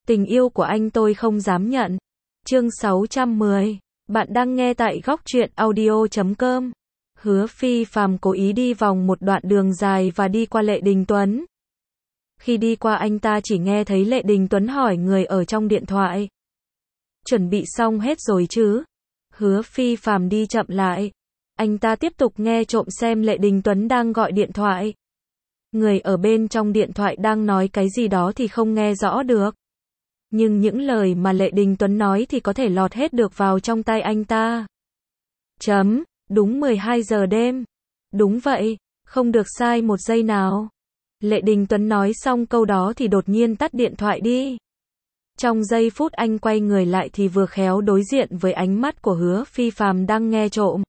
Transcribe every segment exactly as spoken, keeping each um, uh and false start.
Tình yêu của anh tôi không dám nhận. Chương sáu trăm mười. Bạn đang nghe tại góc truyện audio chấm com. Hứa Phi Phàm cố ý đi vòng một đoạn đường dài và đi qua Lệ Đình Tuấn. Khi đi qua anh ta chỉ nghe thấy Lệ Đình Tuấn hỏi người ở trong điện thoại. Chuẩn bị xong hết rồi chứ? Hứa Phi Phàm đi chậm lại. Anh ta tiếp tục nghe trộm xem Lệ Đình Tuấn đang gọi điện thoại. Người ở bên trong điện thoại đang nói cái gì đó thì không nghe rõ được. Nhưng những lời mà Lệ Đình Tuấn nói thì có thể lọt hết được vào trong tai anh ta. Chấm, đúng mười hai giờ đêm. Đúng vậy, không được sai một giây nào. Lệ Đình Tuấn nói xong câu đó thì đột nhiên tắt điện thoại đi. Trong giây phút anh quay người lại thì vừa khéo đối diện với ánh mắt của Hứa Phi Phàm đang nghe trộm.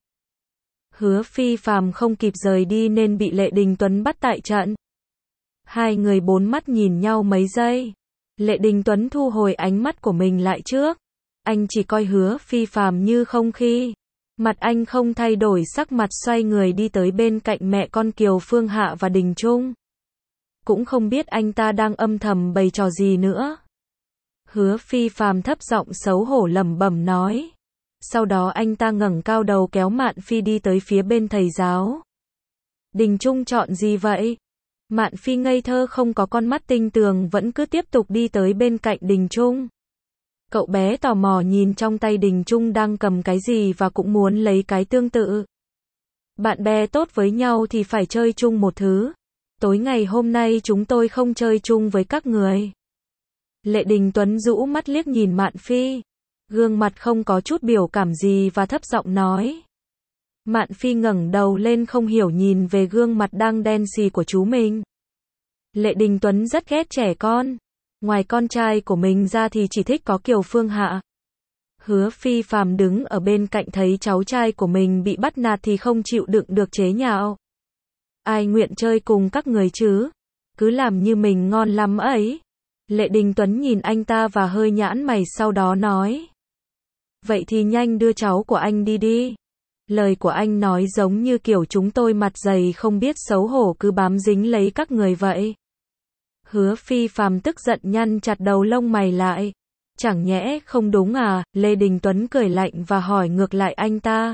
Hứa Phi Phàm không kịp rời đi nên bị Lệ Đình Tuấn bắt tại trận. Hai người bốn mắt nhìn nhau mấy giây. Lệ Đình Tuấn thu hồi ánh mắt của mình lại trước. Anh chỉ coi Hứa Phi Phàm như không khí. Mặt anh không thay đổi, sắc mặt xoay người đi tới bên cạnh mẹ con Kiều Phương Hạ và Đình Trung. Cũng không biết anh ta đang âm thầm bày trò gì nữa. Hứa Phi Phàm thấp giọng xấu hổ lẩm bẩm nói. Sau đó anh ta ngẩng cao đầu kéo Mạn Phi đi tới phía bên thầy giáo. Đình Trung chọn gì vậy? Mạn Phi ngây thơ không có con mắt tinh tường vẫn cứ tiếp tục đi tới bên cạnh Đình Trung. Cậu bé tò mò nhìn trong tay Đình Trung đang cầm cái gì và cũng muốn lấy cái tương tự. Bạn bè tốt với nhau thì phải chơi chung một thứ. Tối ngày hôm nay chúng tôi không chơi chung với các người. Lệ Đình Tuấn rũ mắt liếc nhìn Mạn Phi. Gương mặt không có chút biểu cảm gì và thấp giọng nói. Mạn Phi ngẩng đầu lên không hiểu nhìn về gương mặt đang đen xì của chú mình. Lệ Đình Tuấn rất ghét trẻ con. Ngoài con trai của mình ra thì chỉ thích có Kiều Phương Hạ. Hứa Phi Phàm đứng ở bên cạnh thấy cháu trai của mình bị bắt nạt thì không chịu đựng được chế nhạo. Ai nguyện chơi cùng các người chứ? Cứ làm như mình ngon lắm ấy. Lệ Đình Tuấn nhìn anh ta và hơi nhãn mày sau đó nói. Vậy thì nhanh đưa cháu của anh đi đi. Lời của anh nói giống như kiểu chúng tôi mặt dày không biết xấu hổ cứ bám dính lấy các người vậy. Hứa Phi Phàm tức giận nhăn chặt đầu lông mày lại. Chẳng nhẽ không đúng à? Lê Đình Tuấn cười lạnh và hỏi ngược lại anh ta.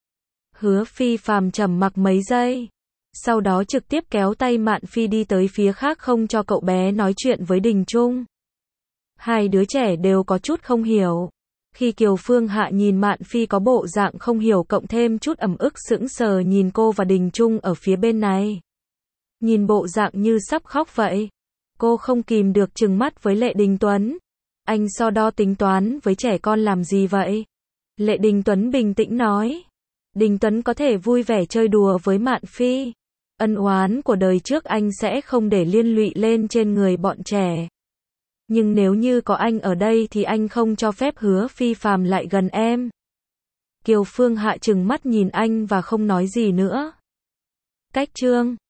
Hứa Phi Phàm trầm mặc mấy giây. Sau đó trực tiếp kéo tay Mạn Phi đi tới phía khác không cho cậu bé nói chuyện với Đình Trung. Hai đứa trẻ đều có chút không hiểu. Khi Kiều Phương Hạ nhìn Mạn Phi có bộ dạng không hiểu cộng thêm chút ẩm ức sững sờ nhìn cô và Đình Trung ở phía bên này. Nhìn bộ dạng như sắp khóc vậy. Cô không kìm được trừng mắt với Lệ Đình Tuấn. Anh so đo tính toán với trẻ con làm gì vậy? Lệ Đình Tuấn bình tĩnh nói. Đình Tuấn có thể vui vẻ chơi đùa với Mạn Phi. Ân oán của đời trước anh sẽ không để liên lụy lên trên người bọn trẻ. Nhưng nếu như có anh ở đây thì anh không cho phép Hứa Phi Phàm lại gần em. Kiều Phương Hạ trừng mắt nhìn anh và không nói gì nữa. Cách chương